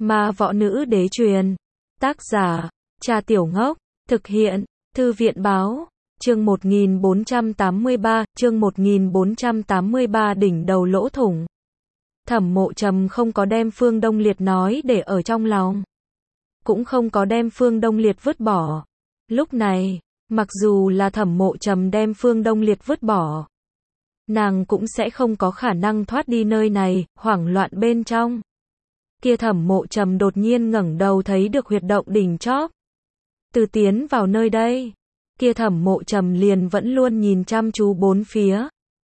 Ma Võ Nữ Đế truyền. Tác giả, Cha Tiểu Ngốc. Thực hiện, Thư viện báo. Chương 1483, chương 1483 đỉnh đầu lỗ thủng. Thẩm Mộ Trầm không có đem Phương Đông Liệt nói để ở trong lòng. Cũng không có đem Phương Đông Liệt vứt bỏ. Lúc này, mặc dù là Thẩm Mộ Trầm đem Phương Đông Liệt vứt bỏ, nàng cũng sẽ không có khả năng thoát đi nơi này, hoảng loạn bên trong. Kia Thẩm Mộ Trầm đột nhiên ngẩng đầu thấy được huyệt động đỉnh chóp. Từ tiến vào nơi đây, kia Thẩm Mộ Trầm liền vẫn luôn nhìn chăm chú bốn phía.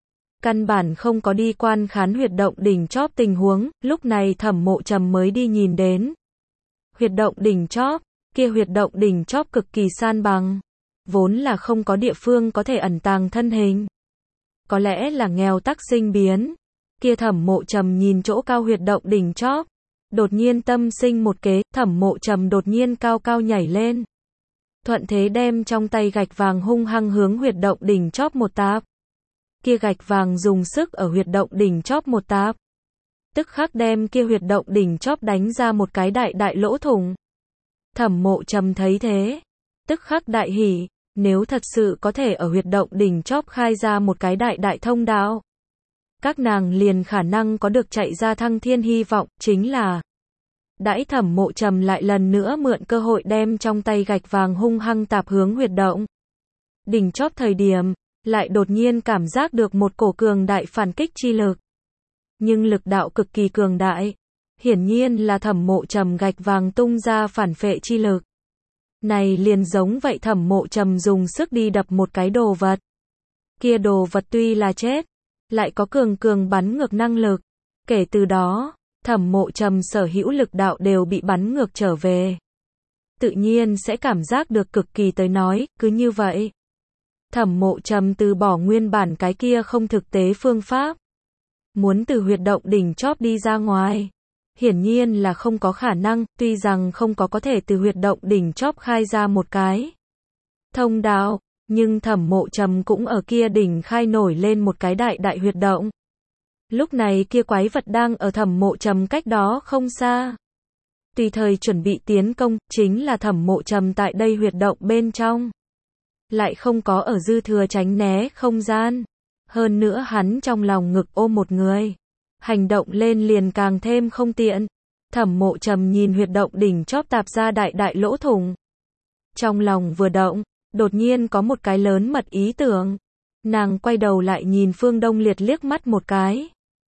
Căn bản không có đi quan khán huyệt động đỉnh chóp tình huống, lúc này Thẩm Mộ Trầm mới đi nhìn đến. Huyệt động đỉnh chóp, kia huyệt động đỉnh chóp cực kỳ san bằng, vốn là không có địa phương có thể ẩn tàng thân hình. Có lẽ là nghèo tắc sinh biến. Kia Thẩm Mộ Trầm nhìn chỗ cao huyệt động đỉnh chóp, đột nhiên tâm sinh một kế, Thẩm Mộ Trầm đột nhiên cao cao nhảy lên. Thuận thế đem trong tay gạch vàng hung hăng hướng huyệt động đỉnh chóp một táp. Kia gạch vàng dùng sức ở huyệt động đỉnh chóp một táp, tức khắc đem kia huyệt động đỉnh chóp đánh ra một cái đại đại lỗ thủng. Thẩm Mộ Trầm thấy thế, tức khắc đại hỉ, nếu thật sự có thể ở huyệt động đỉnh chóp khai ra một cái đại đại thông đạo, các nàng liền khả năng có được chạy ra thăng thiên hy vọng, chính là đãi Thẩm Mộ Trầm lại lần nữa mượn cơ hội đem trong tay gạch vàng hung hăng tạp hướng huyệt động đỉnh chóp thời điểm, lại đột nhiên cảm giác được một cổ cường đại phản kích chi lực. Nhưng lực đạo cực kỳ cường đại, hiển nhiên là Thẩm Mộ Trầm gạch vàng tung ra phản phệ chi lực. Này liền giống vậy Thẩm Mộ Trầm dùng sức đi đập một cái đồ vật. Kia đồ vật tuy là chết, lại có cường bắn ngược năng lực. Kể từ đó, Thẩm Mộ Trầm sở hữu lực đạo đều bị bắn ngược trở về. Tự nhiên sẽ cảm giác được cực kỳ tới nói, cứ như vậy. Thẩm Mộ Trầm từ bỏ nguyên bản cái kia không thực tế phương pháp. Muốn từ huyệt động đỉnh chóp đi ra ngoài, hiển nhiên là không có khả năng, tuy rằng không có thể từ huyệt động đỉnh chóp khai ra một cái thông đạo, nhưng Thẩm Mộ Trầm cũng ở kia đỉnh khai nổi lên một cái đại đại huyệt động. Lúc này kia quái vật đang ở Thẩm Mộ Trầm cách đó không xa, tùy thời chuẩn bị tiến công, chính là Thẩm Mộ Trầm tại đây huyệt động bên trong lại không có ở dư thừa tránh né không gian. Hơn nữa hắn trong lòng ngực ôm một người, hành động lên liền càng thêm không tiện. Thẩm Mộ Trầm nhìn huyệt động đỉnh chóp tạp ra đại đại lỗ thủng. Trong lòng vừa động, đột nhiên có một cái lớn mật ý tưởng. Nàng quay đầu lại nhìn Phương Đông Liệt liếc mắt một cái.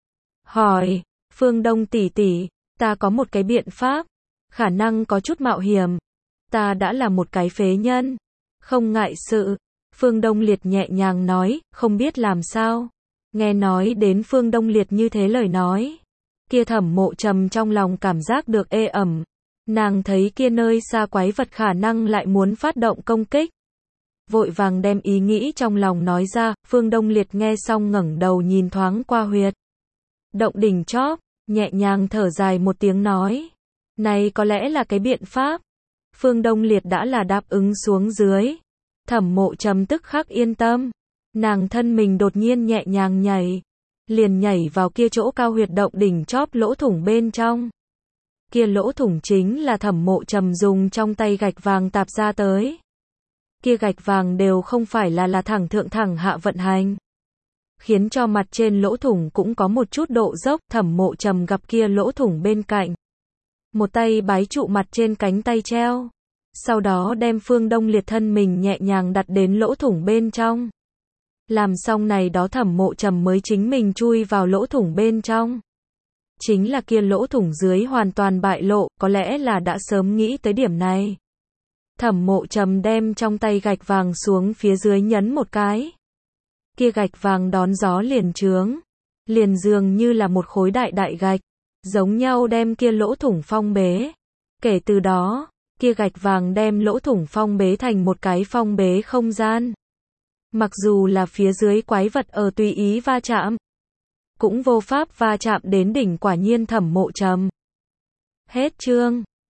Hỏi, Phương Đông tỷ tỷ, ta có một cái biện pháp, khả năng có chút mạo hiểm. Ta đã là một cái phế nhân, không ngại sự. Phương Đông Liệt nhẹ nhàng nói, không biết làm sao. Nghe nói đến Phương Đông Liệt như thế lời nói, kia Thẩm Mộ Trầm trong lòng cảm giác được ê ẩm. Nàng thấy kia nơi xa quái vật khả năng lại muốn phát động công kích. Vội vàng đem ý nghĩ trong lòng nói ra. Phương Đông Liệt nghe xong ngẩng đầu nhìn thoáng qua huyệt động đỉnh chóp, nhẹ nhàng thở dài một tiếng nói, này có lẽ là cái biện pháp. Phương Đông Liệt đã là đáp ứng xuống dưới. Thẩm Mộ Trầm tức khắc yên tâm. Nàng thân mình đột nhiên nhẹ nhàng nhảy, liền nhảy vào kia chỗ cao huyệt động đỉnh chóp lỗ thủng bên trong. Kia lỗ thủng chính là Thẩm Mộ Trầm dùng trong tay gạch vàng tạp ra tới. Kia gạch vàng đều không phải là thẳng thượng thẳng hạ vận hành, khiến cho mặt trên lỗ thủng cũng có một chút độ dốc. Thẩm Mộ Trầm gặp kia lỗ thủng bên cạnh, một tay bái trụ mặt trên cánh tay treo, sau đó đem Phương Đông Liệt thân mình nhẹ nhàng đặt đến lỗ thủng bên trong. Làm xong này đó Thẩm Mộ Trầm mới chính mình chui vào lỗ thủng bên trong. Chính là kia lỗ thủng dưới hoàn toàn bại lộ, có lẽ là đã sớm nghĩ tới điểm này. Thẩm Mộ Trầm đem trong tay gạch vàng xuống phía dưới nhấn một cái. Kia gạch vàng đón gió liền trướng, liền dường như là một khối đại đại gạch, giống nhau đem kia lỗ thủng phong bế. Kể từ đó, kia gạch vàng đem lỗ thủng phong bế thành một cái phong bế không gian. Mặc dù là phía dưới quái vật ở tùy ý va chạm, cũng vô pháp va chạm đến đỉnh. Quả nhiên Thẩm Mộ Trầm. Hết chương.